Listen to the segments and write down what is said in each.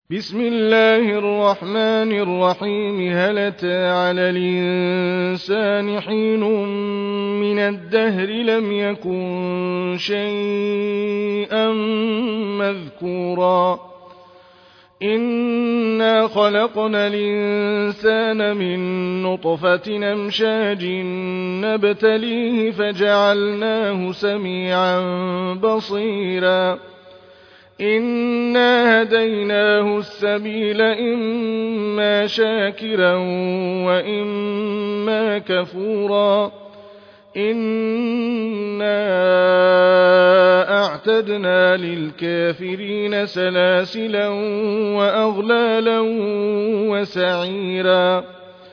بسم الله الرحمن الرحيم. هل أتى على الإنسان حين من الدهر لم يكن شيئا مذكورا إنا خلقنا الإنسان من نطفة أمشاج نبتليه فجعلناه سميعا بصيرا إنا هديناه السبيل إما شاكرا وإما كفورا إنا أعتدنا للكافرين سلاسلا وأغلالا وسعيرا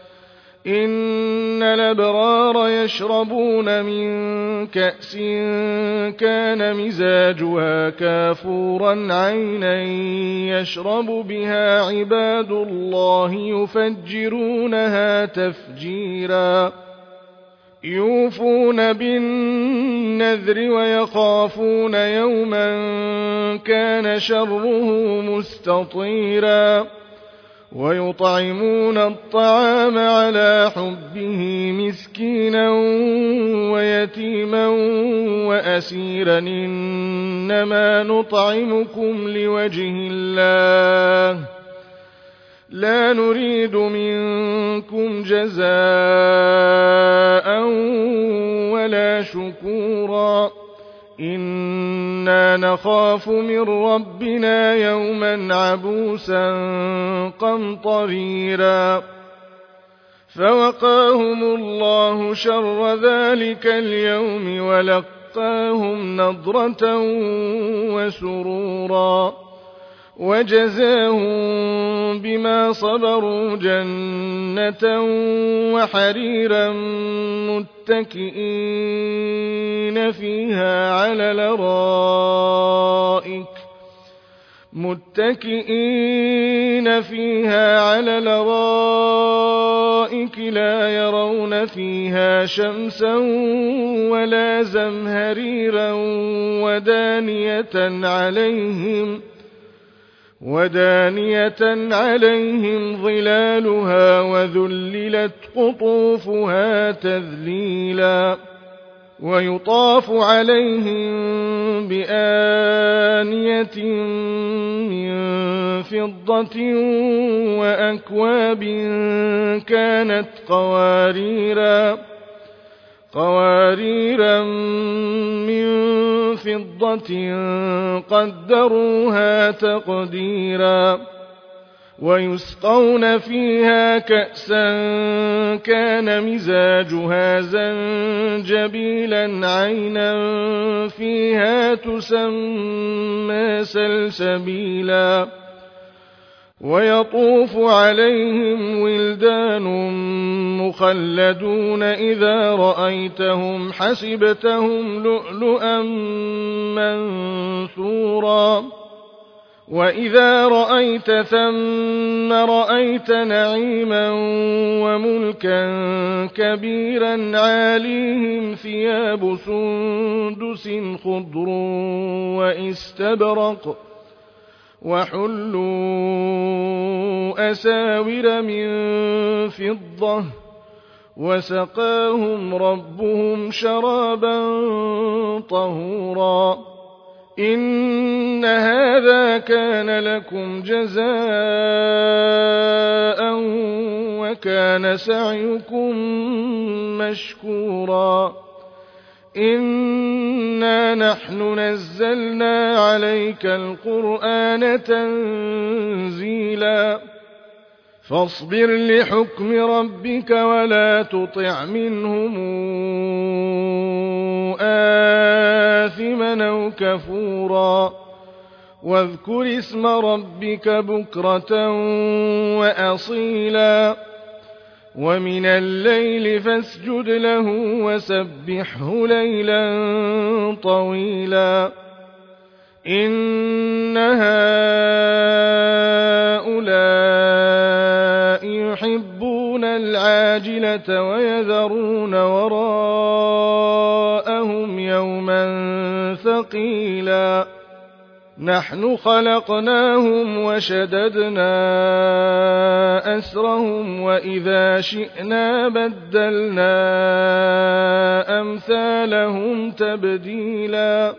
إن الأبرار يشربون من كأس كان مزاجها كافورا عينا يشرب بها عباد الله يفجرونها تفجيرا يوفون بالنذر ويخافون يوما كان شره مستطيرا ويطعمون الطعام على حبه مسكينا ويتيما وأسيرا إنما نطعمكم لوجه الله لا نريد منكم جزاء ولا شكورا إنا نخاف من ربنا يوما عبوسا قمطريرا فوقاهم الله شر ذلك اليوم ولقاهم نضرة وسرورا وجزاهم بما صبروا جنة وحريرا متكئين فيها على الأرائك لا يرون فيها شمسا ولا زمهريرا ودانية عليهم ظلالها وذللت قطوفها تذليلا ويطاف عليهم بآنية من فضة وأكواب كانت قواريرا من فضة قدروها تقديرا ويسقون فيها كأسا كان مزاجها زنجبيلا عينا فيها تسمى سلسبيلا ويطوف عليهم ولدان مخلدون إذا رأيتهم حسبتهم لؤلؤا منثورا وإذا رأيت ثم رأيت نعيما وملكا كبيرا عاليهم ثياب سندس خضر واستبرق وحلوا أساور من فضة وسقاهم ربهم شرابا طهورا إن هذا كان لكم جزاء وكان سعيكم مشكورا إنا نحن نزلنا عليك القرآن تنزيلا فاصبر لحكم ربك ولا تطع منهم آثما أو كفورا واذكر اسم ربك بكرة وأصيلا ومن الليل فاسجد له وسبحه ليلا طويلا إن هؤلاء يحبون العاجلة ويذرون وراءهم يوما ثقيلا نحن خلقناهم وشددنا أسرهم وإذا شئنا بدلنا أمثالهم تبديلا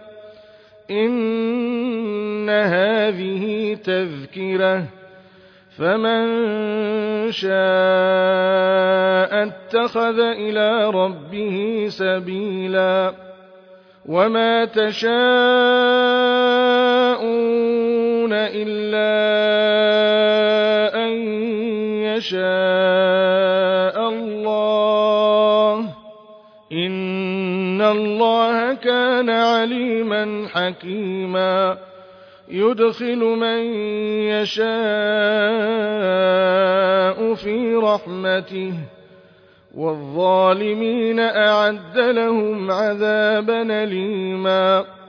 إن هذه تذكرة فمن شاء اتخذ إلى ربه سبيلا وما تشاءون إلا أن يشاء الله إن الله كان عليما حكيما يدخل من يشاء في رحمته والظالمين أعد لهم عذابا أليما